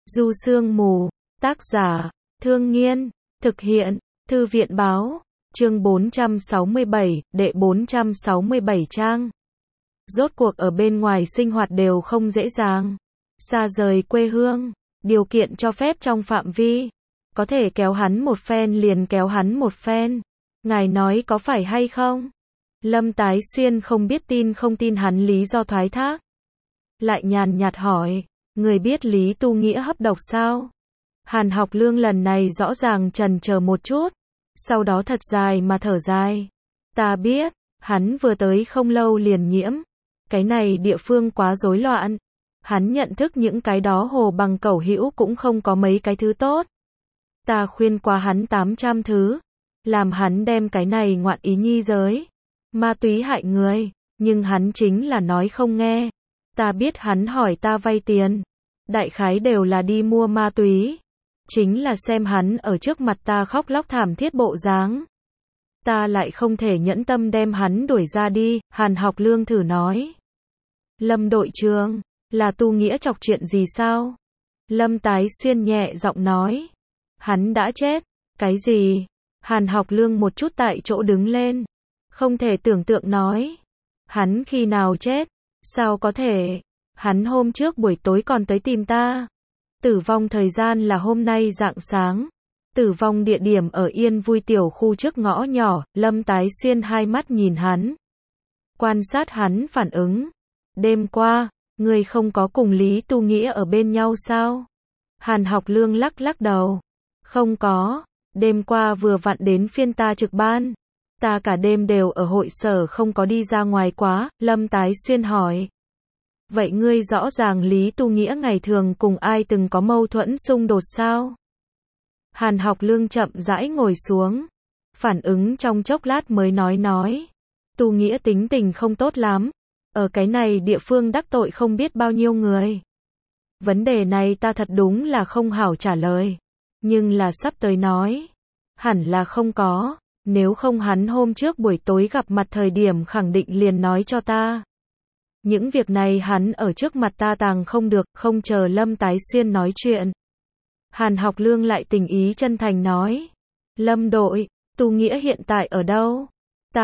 Du Sương Mù, tác giả, Thương Nghiên, thực hiện, Thư viện báo, chương 467, đệ 467 trang. Rốt cuộc ở bên ngoài sinh hoạt đều không dễ dàng. Xa rời quê hương, điều kiện cho phép trong phạm vi. Có thể kéo hắn một phen liền kéo hắn một phen. Ngài nói có phải hay không? Lâm Tái Xuyên không biết tin không tin hắn lý do thoái thác. Lại nhàn nhạt hỏi, người biết Lý Tu Nghĩa hấp độc sao? Hàn Học Lương lần này rõ ràng chần chờ một chút, sau đó thật dài mà thở dài. Ta biết, hắn vừa tới không lâu liền nhiễm. Cái này địa phương quá rối loạn. Hắn nhận thức những cái đó hồ bằng cẩu hữu cũng không có mấy cái thứ tốt. Ta khuyên qua hắn 800 thứ, làm hắn đem cái này ngoạn ý nhi giới. Ma túy hại người, nhưng hắn chính là nói không nghe. Ta biết hắn hỏi ta vay tiền, đại khái đều là đi mua ma túy. Chính là xem hắn ở trước mặt ta khóc lóc thảm thiết bộ dáng. Ta lại không thể nhẫn tâm đem hắn đuổi ra đi, Hàn Học Lương thử nói. Lâm đội trưởng, là Tu Nghĩa chọc chuyện gì sao? Lâm Tái Xuyên nhẹ giọng nói. Hắn đã chết. Cái gì? Hàn Học Lương một chút tại chỗ đứng lên. Không thể tưởng tượng nói. Hắn khi nào chết? Sao có thể? Hắn hôm trước buổi tối còn tới tìm ta. Tử vong thời gian là hôm nay rạng sáng. Tử vong địa điểm ở Yên Vui tiểu khu trước ngõ nhỏ. Lâm Tái Xuyên hai mắt nhìn hắn, quan sát hắn phản ứng. Đêm qua, người không có cùng Lý Tu Nghĩa ở bên nhau sao? Hàn Học Lương lắc lắc đầu. Không có, đêm qua vừa vặn đến phiên ta trực ban. Ta cả đêm đều ở hội sở không có đi ra ngoài quá. Lâm Tái Xuyên hỏi. Vậy ngươi rõ ràng Lý Tu Nghĩa ngày thường cùng ai từng có mâu thuẫn xung đột sao? Hàn Học Lương chậm rãi ngồi xuống, phản ứng trong chốc lát mới nói. Tu Nghĩa tính tình không tốt lắm, ở cái này địa phương đắc tội không biết bao nhiêu người. Vấn đề này ta thật đúng là không hảo trả lời, nhưng là sắp tới nói, hẳn là không có, nếu không hắn hôm trước buổi tối gặp mặt thời điểm khẳng định liền nói cho ta. Những việc này hắn ở trước mặt ta tàng không được. Không chờ Lâm Tái Xuyên nói chuyện, Hàn Học Lương lại tình ý chân thành nói. Lâm đội, Tu Nghĩa hiện tại ở đâu? Ta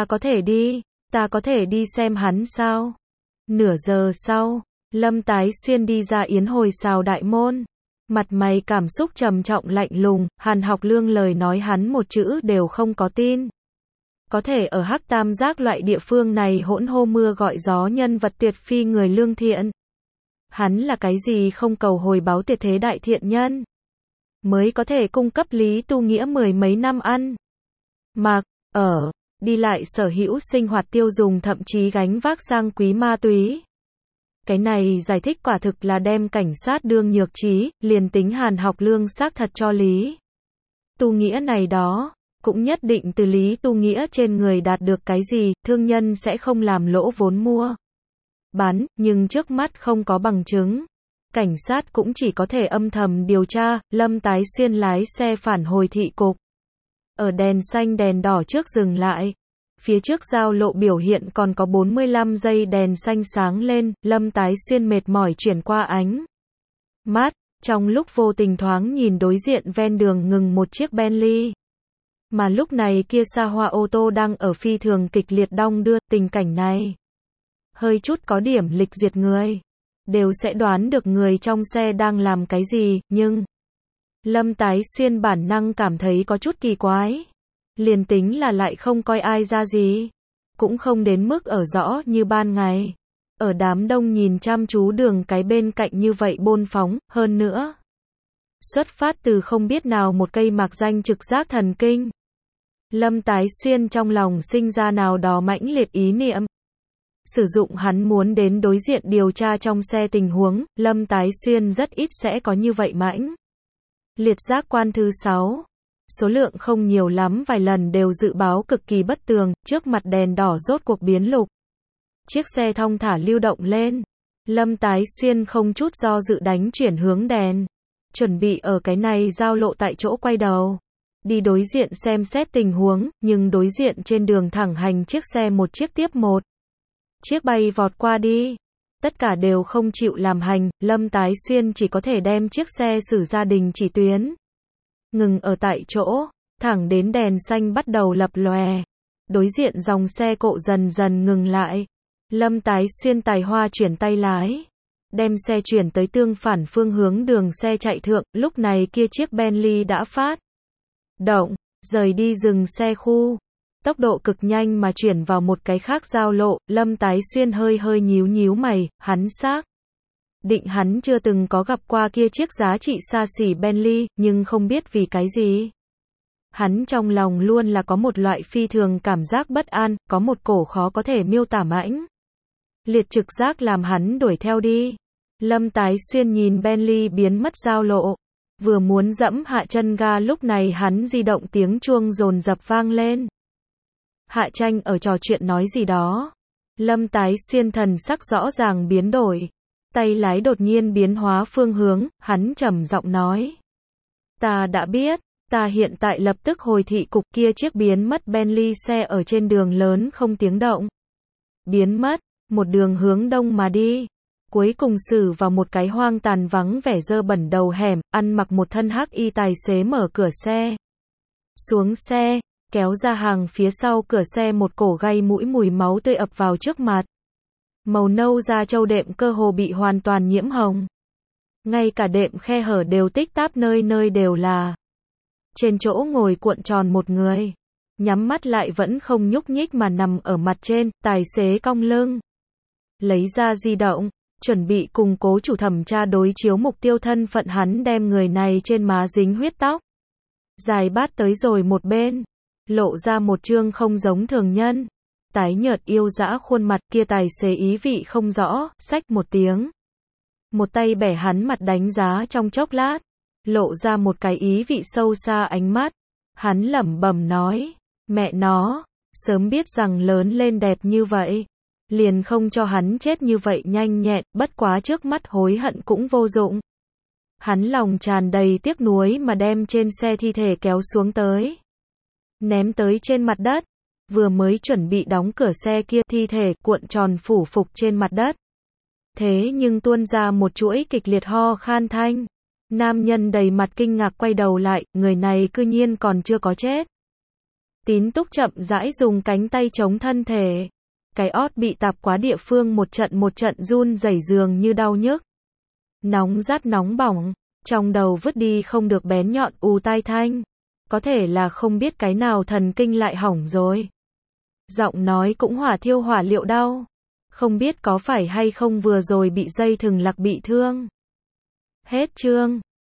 có thể đi xem hắn sao? Nửa giờ sau, Lâm Tái Xuyên đi ra yến hồi xào đại môn. Mặt mày cảm xúc trầm trọng lạnh lùng. Hàn Học Lương lời nói hắn một chữ đều không có tin. Có thể ở Hắc Tam Giác loại địa phương này hỗn hô mưa gọi gió nhân vật tuyệt phi người lương thiện. Hắn là cái gì không cầu hồi báo tuyệt thế đại thiện nhân, mới có thể cung cấp Lý Tu Nghĩa mười mấy năm ăn mặc, ở, đi lại sở hữu sinh hoạt tiêu dùng, thậm chí gánh vác sang quý ma túy. Cái này giải thích quả thực là đem cảnh sát đương nhược trí. Liền tính Hàn Học Lương xác thật cho Lý Tu Nghĩa này đó, cũng nhất định từ Lý Tu Nghĩa trên người đạt được cái gì. Thương nhân sẽ không làm lỗ vốn mua bán, nhưng trước mắt không có bằng chứng. Cảnh sát cũng chỉ có thể âm thầm điều tra. Lâm Tái Xuyên lái xe phản hồi thị cục. Ở đèn xanh đèn đỏ trước dừng lại. Phía trước giao lộ biểu hiện còn có 45 giây đèn xanh sáng lên. Lâm Tái Xuyên mệt mỏi chuyển qua ánh mắt, trong lúc vô tình thoáng nhìn đối diện ven đường ngừng một chiếc Bentley. Mà lúc này kia xa hoa ô tô đang ở phi thường kịch liệt đong đưa. Tình cảnh này hơi chút có điểm lịch duyệt, người đều sẽ đoán được người trong xe đang làm cái gì, nhưng Lâm Tái Xuyên bản năng cảm thấy có chút kỳ quái. Liền tính là lại không coi ai ra gì, cũng không đến mức ở rõ như ban ngày, ở đám đông nhìn chăm chú đường cái bên cạnh như vậy bôn phóng. Hơn nữa, xuất phát từ không biết nào một cây mạc danh trực giác thần kinh, Lâm Tái Xuyên trong lòng sinh ra nào đó mãnh liệt ý niệm. Sử dụng hắn muốn đến đối diện điều tra trong xe tình huống. Lâm Tái Xuyên rất ít sẽ có như vậy mãnh liệt giác quan. Thứ 6, số lượng không nhiều lắm, vài lần đều dự báo cực kỳ bất tường. Trước mặt đèn đỏ rốt cuộc biến lục, chiếc xe thong thả lưu động lên. Lâm Tái Xuyên không chút do dự đánh chuyển hướng đèn, chuẩn bị ở cái này giao lộ tại chỗ quay đầu đi đối diện xem xét tình huống. Nhưng đối diện trên đường thẳng hành chiếc xe một chiếc tiếp một chiếc bay vọt qua đi. tất cả đều không chịu làm hành, Lâm Tái Xuyên chỉ có thể đem chiếc xe xử gia đình chỉ tuyến. Ngừng ở tại chỗ, thẳng đến đèn xanh bắt đầu lập lòe. Đối diện dòng xe cộ dần dần ngừng lại. Lâm Tái Xuyên tài hoa chuyển tay lái, đem xe chuyển tới tương phản phương hướng đường xe chạy thượng, lúc này kia chiếc Bentley đã phát động, rời đi dừng xe khu. Tốc độ cực nhanh mà chuyển vào một cái khác giao lộ, Lâm Tái Xuyên hơi hơi nhíu nhíu mày, hắn xác định hắn chưa từng có gặp qua kia chiếc giá trị xa xỉ Bentley, nhưng không biết vì cái gì. Hắn trong lòng luôn là có một loại phi thường cảm giác bất an, có một cổ khó có thể miêu tả mãnh liệt trực giác làm hắn đuổi theo đi. Lâm Tái Xuyên nhìn Bentley biến mất giao lộ, vừa muốn dẫm hạ chân ga lúc này hắn di động tiếng chuông dồn dập vang lên. Hạ Tranh ở trò chuyện nói gì đó. Lâm Tái Xuyên thần sắc rõ ràng biến đổi, tay lái đột nhiên biến hóa phương hướng, hắn trầm giọng nói: "Ta đã biết, ta hiện tại lập tức hồi thị cục." Kia chiếc biến mất Bentley xe ở trên đường lớn không tiếng động biến mất, một đường hướng đông mà đi. Cuối cùng xử vào một cái hoang tàn vắng vẻ dơ bẩn đầu hẻm, ăn mặc một thân hắc y tài xế mở cửa xe. Xuống xe, kéo ra hàng phía sau cửa xe một cổ gây mũi mùi máu tươi ập vào trước mặt. Màu nâu da trâu đệm cơ hồ bị hoàn toàn nhiễm hồng. Ngay cả đệm khe hở đều tích táp nơi nơi đều là. Trên chỗ ngồi cuộn tròn một người. Nhắm mắt lại vẫn không nhúc nhích mà nằm ở mặt trên, tài xế cong lưng. Lấy ra di động, chuẩn bị cùng cố chủ thẩm tra đối chiếu mục tiêu thân phận hắn đem người này trên má dính huyết tóc. Dài bát tới rồi một bên. Lộ ra một trương không giống thường nhân. Tái nhợt yêu dã khuôn mặt kia tài xế ý vị không rõ, xách một tiếng. Một tay bẻ hắn mặt đánh giá trong chốc lát. Lộ ra một cái ý vị sâu xa ánh mắt. Hắn lẩm bẩm nói, mẹ nó, sớm biết rằng lớn lên đẹp như vậy. Liền không cho hắn chết như vậy nhanh nhẹn, bất quá trước mắt hối hận cũng vô dụng. Hắn lòng tràn đầy tiếc nuối mà đem trên xe thi thể kéo xuống tới. Ném tới trên mặt đất. Vừa mới chuẩn bị đóng cửa xe kia thi thể cuộn tròn phủ phục trên mặt đất. Thế nhưng tuôn ra một chuỗi kịch liệt ho khan thanh. Nam nhân đầy mặt kinh ngạc quay đầu lại, người này cư nhiên còn chưa có chết. Tín Túc chậm rãi dùng cánh tay chống thân thể. Cái ót bị tạp quá địa phương một trận run rẩy dường như đau nhức. Nóng rát nóng bỏng, trong đầu vứt đi không được bén nhọn ù tai thanh. Có thể là không biết cái nào thần kinh lại hỏng rồi. Giọng nói cũng hỏa thiêu hỏa liệu đau. Không biết có phải hay không vừa rồi bị dây thừng lạc bị thương. Hết chương.